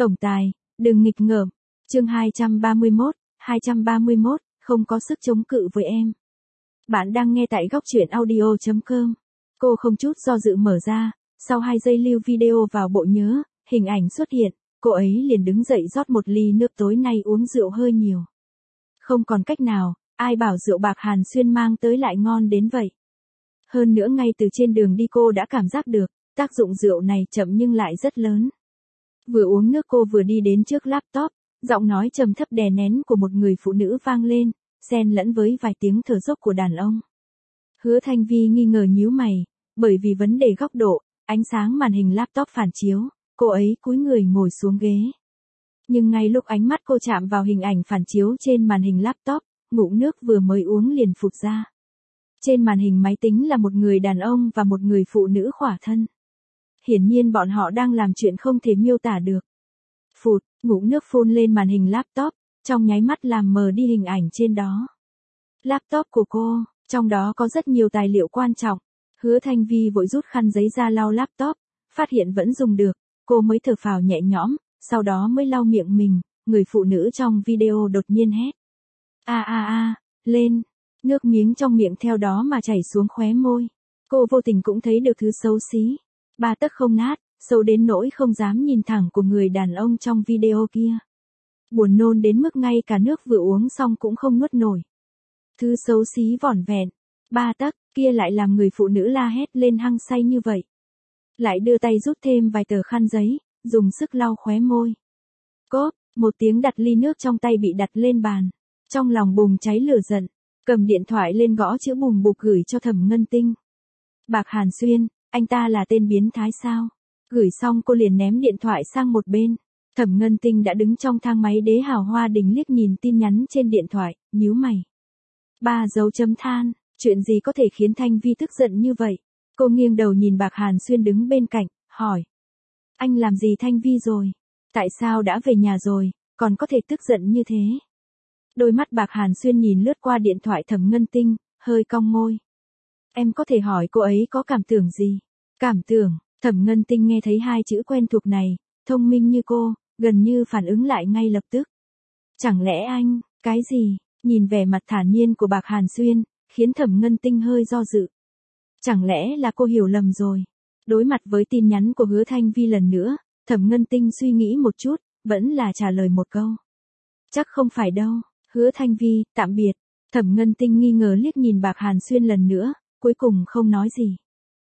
Tổng tài, đừng nghịch ngợm. Chương 231, không có sức chống cự với em. Bạn đang nghe tại góc truyện audio.com. Cô không chút do dự mở ra, sau 2 giây lưu video vào bộ nhớ, hình ảnh xuất hiện, cô ấy liền đứng dậy rót một ly nước, tối nay uống rượu hơi nhiều. Không còn cách nào, ai bảo rượu bạc Hàn Xuyên mang tới lại ngon đến vậy. Hơn nữa ngay từ trên đường đi cô đã cảm giác được, tác dụng rượu này chậm nhưng lại rất lớn. Vừa uống nước cô vừa đi đến trước laptop, giọng nói trầm thấp đè nén của một người phụ nữ vang lên, xen lẫn với vài tiếng thở dốc của đàn ông. Hứa Thanh Vi nghi ngờ nhíu mày, bởi vì vấn đề góc độ, ánh sáng màn hình laptop phản chiếu, cô ấy cúi người ngồi xuống ghế. Nhưng ngay lúc ánh mắt cô chạm vào hình ảnh phản chiếu trên màn hình laptop, ngụm nước vừa mới uống liền phụt ra. Trên màn hình máy tính là một người đàn ông và một người phụ nữ khỏa thân. Hiển nhiên bọn họ đang làm chuyện không thể miêu tả được. Phụt, ngụm nước phun lên màn hình laptop, trong nháy mắt làm mờ đi hình ảnh trên đó. Laptop của cô, trong đó có rất nhiều tài liệu quan trọng. Hứa Thanh Vi vội rút khăn giấy ra lau laptop, phát hiện vẫn dùng được, cô mới thở phào nhẹ nhõm, sau đó mới lau miệng mình, người phụ nữ trong video đột nhiên hét. Lên, nước miếng trong miệng theo đó mà chảy xuống khóe môi. Cô vô tình cũng thấy được thứ xấu xí, 3 tấc không nát, sâu đến nỗi không dám nhìn thẳng của người đàn ông trong video kia. Buồn nôn đến mức ngay cả nước vừa uống xong cũng không nuốt nổi. Thứ xấu xí vỏn vẹn, 3 tấc, kia lại làm người phụ nữ la hét lên hăng say như vậy. Lại đưa tay rút thêm vài tờ khăn giấy, dùng sức lau khóe môi. Cốp, một tiếng đặt ly nước trong tay bị đặt lên bàn. Trong lòng bùng cháy lửa giận, cầm điện thoại lên gõ chữ bùm bụp gửi cho Thẩm Ngân Tinh. Bạc Hàn Xuyên, anh ta là tên biến thái sao? Gửi xong cô liền ném điện thoại sang một bên. Thẩm Ngân Tinh đã đứng trong thang máy đế hào hoa đình liếc nhìn tin nhắn trên điện thoại, nhíu mày. 3 dấu chấm than, chuyện gì có thể khiến Thanh Vi tức giận như vậy? Cô nghiêng đầu nhìn Bạc Hàn Xuyên đứng bên cạnh, hỏi. Anh làm gì Thanh Vi rồi? Tại sao đã về nhà rồi, còn có thể tức giận như thế? Đôi mắt Bạc Hàn Xuyên nhìn lướt qua điện thoại Thẩm Ngân Tinh, hơi cong môi. Em có thể hỏi cô ấy có cảm tưởng gì? Cảm tưởng, Thẩm Ngân Tinh nghe thấy 2 chữ quen thuộc này, thông minh như cô, gần như phản ứng lại ngay lập tức. Chẳng lẽ anh, cái gì? Nhìn vẻ mặt thản nhiên của Bạc Hàn Xuyên, khiến Thẩm Ngân Tinh hơi do dự. Chẳng lẽ là cô hiểu lầm rồi? Đối mặt với tin nhắn của Hứa Thanh Vi lần nữa, Thẩm Ngân Tinh suy nghĩ một chút, vẫn là trả lời một câu. Chắc không phải đâu, Hứa Thanh Vi, tạm biệt. Thẩm Ngân Tinh nghi ngờ liếc nhìn Bạc Hàn Xuyên lần nữa, cuối cùng không nói gì.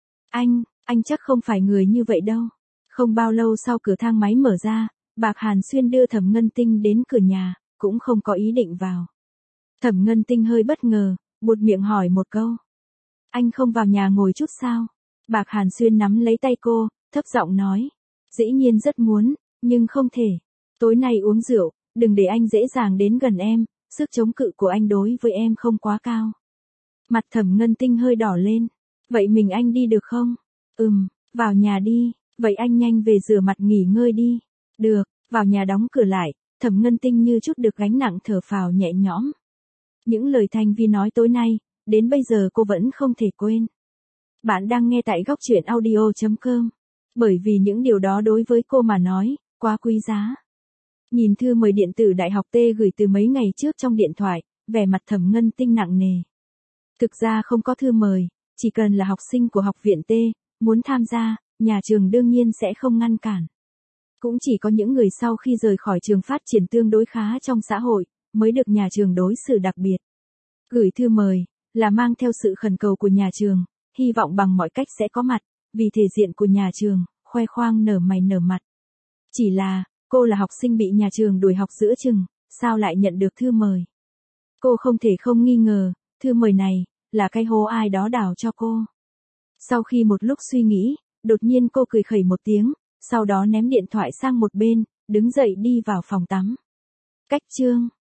Anh chắc không phải người như vậy đâu. Không bao lâu sau cửa thang máy mở ra, Bạc Hàn Xuyên đưa Thẩm Ngân Tinh đến cửa nhà, cũng không có ý định vào. Thẩm Ngân Tinh hơi bất ngờ, buột miệng hỏi một câu. Anh không vào nhà ngồi chút sao? Bạc Hàn Xuyên nắm lấy tay cô, thấp giọng nói. Dĩ nhiên rất muốn, nhưng không thể. Tối nay uống rượu, đừng để anh dễ dàng đến gần em, sức chống cự của anh đối với em không quá cao. Mặt Thẩm Ngân Tinh hơi đỏ lên. Vậy mình anh đi được không? Vào nhà đi, vậy anh nhanh về rửa mặt nghỉ ngơi đi. Được, vào nhà đóng cửa lại, Thẩm Ngân Tinh như chút được gánh nặng thở phào nhẹ nhõm. Những lời Thanh Vi nói tối nay, đến bây giờ cô vẫn không thể quên. Bạn đang nghe tại góc truyện audio.com. Bởi vì những điều đó đối với cô mà nói, quá quý giá. Nhìn thư mời điện tử Đại học T gửi từ mấy ngày trước trong điện thoại, vẻ mặt Thẩm Ngân Tinh nặng nề. Thực ra không có thư mời, chỉ cần là học sinh của học viện T, muốn tham gia, nhà trường đương nhiên sẽ không ngăn cản. Cũng chỉ có những người sau khi rời khỏi trường phát triển tương đối khá trong xã hội, mới được nhà trường đối xử đặc biệt. Gửi thư mời, là mang theo sự khẩn cầu của nhà trường, hy vọng bằng mọi cách sẽ có mặt, vì thể diện của nhà trường, khoe khoang nở mày nở mặt. Chỉ là, cô là học sinh bị nhà trường đuổi học giữa chừng, sao lại nhận được thư mời? Cô không thể không nghi ngờ, thư mời này, là cái hố ai đó đào cho cô. Sau khi một lúc suy nghĩ, đột nhiên cô cười khẩy một tiếng, sau đó ném điện thoại sang một bên, đứng dậy đi vào phòng tắm. Cách chương